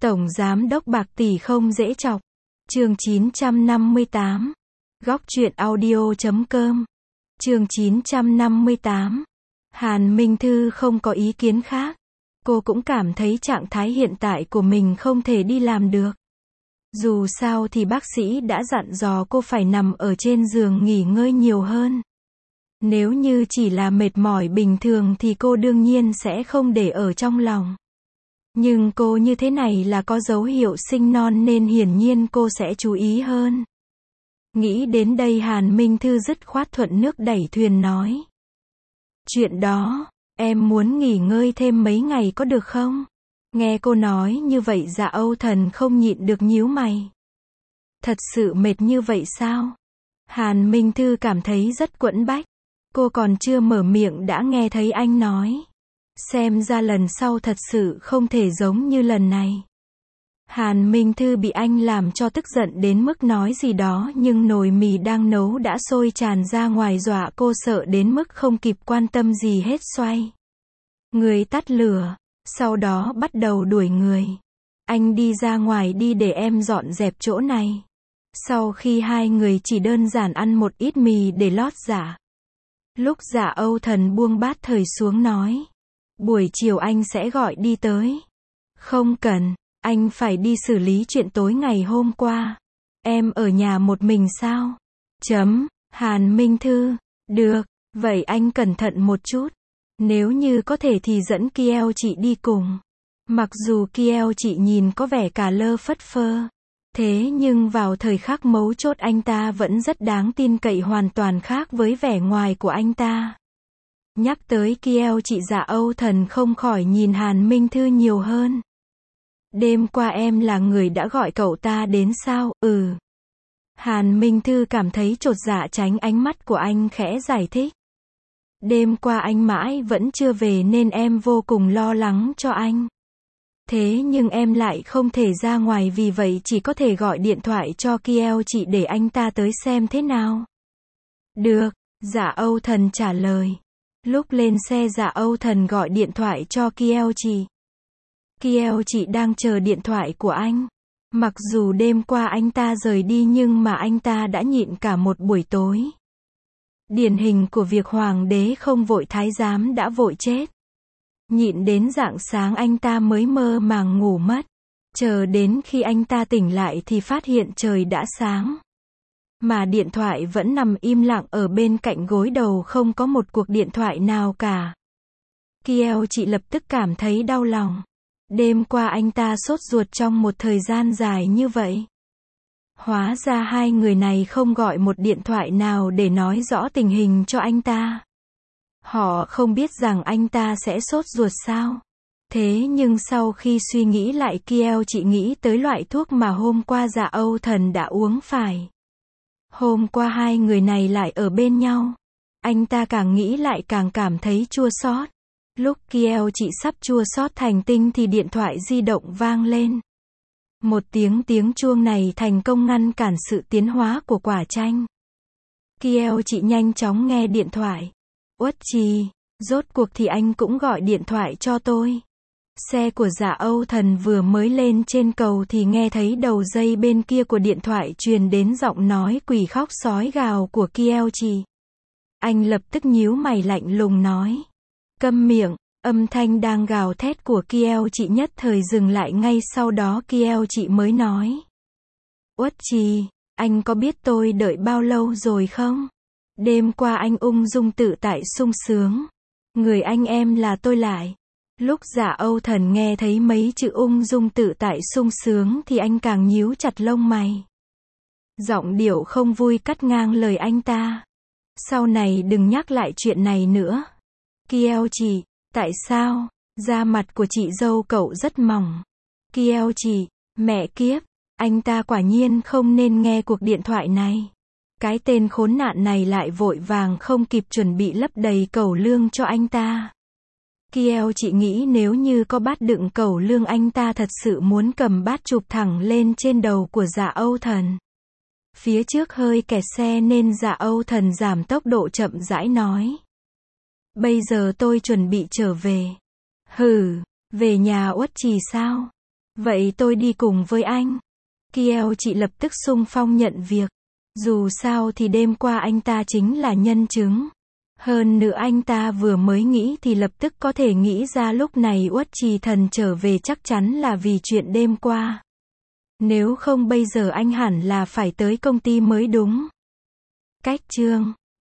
Tổng giám đốc bạc tỷ không dễ chọc. Chương 958. Góc truyện audio.com. Chương 958. Hàn Minh Thư không có ý kiến khác. Cô cũng cảm thấy trạng thái hiện tại của mình không thể đi làm được. Dù sao thì bác sĩ đã dặn dò cô phải nằm ở trên giường nghỉ ngơi nhiều hơn. Nếu như chỉ là mệt mỏi bình thường thì cô đương nhiên sẽ không để ở trong lòng. Nhưng cô như thế này là có dấu hiệu sinh non nên hiển nhiên cô sẽ chú ý hơn. Nghĩ đến đây Hàn Minh Thư dứt khoát thuận nước đẩy thuyền nói. Chuyện đó, em muốn nghỉ ngơi thêm mấy ngày có được không? Nghe cô nói như vậy Dạ Âu Thần không nhịn được nhíu mày. Thật sự mệt như vậy sao? Hàn Minh Thư cảm thấy rất quẫn bách. Cô còn chưa mở miệng đã nghe thấy anh nói. Xem ra lần sau thật sự không thể giống như lần này. Hàn Minh Thư bị anh làm cho tức giận đến mức nói gì đó nhưng nồi mì đang nấu đã sôi tràn ra ngoài dọa cô sợ đến mức không kịp quan tâm gì hết xoay. Người tắt lửa, sau đó bắt đầu đuổi người. Anh đi ra ngoài đi để em dọn dẹp chỗ này. Sau khi hai người chỉ đơn giản ăn một ít mì để lót dạ. Lúc Dạ Âu Thần buông bát thời xuống nói. Buổi chiều anh sẽ gọi đi tới. Không cần, anh phải đi xử lý chuyện tối ngày hôm qua. Em ở nhà một mình sao? Hàn Minh Thư. Được, vậy anh cẩn thận một chút. Nếu như có thể thì dẫn Kieo chị đi cùng. Mặc dù Kieo chị nhìn có vẻ cả lơ phất phơ. Thế nhưng vào thời khắc mấu chốt anh ta vẫn rất đáng tin cậy hoàn toàn khác với vẻ ngoài của anh ta. Nhắc tới Kieo chị Dạ Âu Thần không khỏi nhìn Hàn Minh Thư nhiều hơn. Đêm qua em là người đã gọi cậu ta đến sao? Hàn Minh Thư cảm thấy chột dạ tránh ánh mắt của anh khẽ giải thích. Đêm qua anh mãi vẫn chưa về nên em vô cùng lo lắng cho anh. Thế nhưng em lại không thể ra ngoài vì vậy chỉ có thể gọi điện thoại cho Kieo chị để anh ta tới xem thế nào. Được, Dạ Âu Thần trả lời. Lúc lên xe Dạ Âu Thần gọi điện thoại cho Kieo chị. Kieo chị đang chờ điện thoại của anh. Mặc dù đêm qua anh ta rời đi nhưng mà anh ta đã nhịn cả một buổi tối. Điển hình của việc hoàng đế không vội thái giám đã vội chết. Nhịn đến rạng sáng anh ta mới mơ màng ngủ mất. Chờ đến khi anh ta tỉnh lại thì phát hiện trời đã sáng. Mà điện thoại vẫn nằm im lặng ở bên cạnh gối đầu không có một cuộc điện thoại nào cả. Kieo chị lập tức cảm thấy đau lòng. Đêm qua anh ta sốt ruột trong một thời gian dài như vậy. Hóa ra hai người này không gọi một điện thoại nào để nói rõ tình hình cho anh ta. Họ không biết rằng anh ta sẽ sốt ruột sao. Thế nhưng sau khi suy nghĩ lại Kieo chị nghĩ tới loại thuốc mà hôm qua Dạ Âu Thần đã uống phải. Hôm qua hai người này lại ở bên nhau. Anh ta càng nghĩ lại càng cảm thấy chua xót. Lúc Kieo chị sắp chua xót thành tinh thì điện thoại di động vang lên. Một tiếng chuông này thành công ngăn cản sự tiến hóa của quả chanh. Kieo chị nhanh chóng nghe điện thoại. Uất Trì, rốt cuộc thì anh cũng gọi điện thoại cho tôi. Xe của Dạ Âu Thần vừa mới lên trên cầu thì nghe thấy đầu dây bên kia của điện thoại truyền đến giọng nói quỷ khóc sói gào của Kieo chị. Anh lập tức nhíu mày lạnh lùng nói. Câm miệng, âm thanh đang gào thét của Kieo chị nhất thời dừng lại ngay sau đó Kieo chị mới nói. Uất Trì, anh có biết tôi đợi bao lâu rồi không? Đêm qua anh ung dung tự tại sung sướng. Người anh em là tôi lại. Lúc Dạ Âu Thần nghe thấy mấy chữ ung dung tự tại sung sướng thì anh càng nhíu chặt lông mày. Giọng điệu không vui cắt ngang lời anh ta. Sau này đừng nhắc lại chuyện này nữa. Kieo chị, tại sao? Da mặt của chị dâu cậu rất mỏng. Kieo chị, mẹ kiếp, anh ta quả nhiên không nên nghe cuộc điện thoại này. Cái tên khốn nạn này lại vội vàng không kịp chuẩn bị lấp đầy cẩu lương cho anh ta. Kieo chị nghĩ nếu như có bát đựng cẩu lương anh ta thật sự muốn cầm bát chụp thẳng lên trên đầu của Dạ Âu Thần. Phía trước hơi kẹt xe nên Dạ Âu Thần giảm tốc độ chậm rãi nói. Bây giờ tôi chuẩn bị trở về. Về nhà Uất Trì sao? Vậy tôi đi cùng với anh. Kieo chị lập tức xung phong nhận việc. Dù sao thì đêm qua anh ta chính là nhân chứng. Hơn nữa anh ta vừa mới nghĩ thì lập tức có thể nghĩ ra lúc này Uất Trì Thần trở về chắc chắn là vì chuyện đêm qua. Nếu không bây giờ anh hẳn là phải tới công ty mới đúng. Cách chương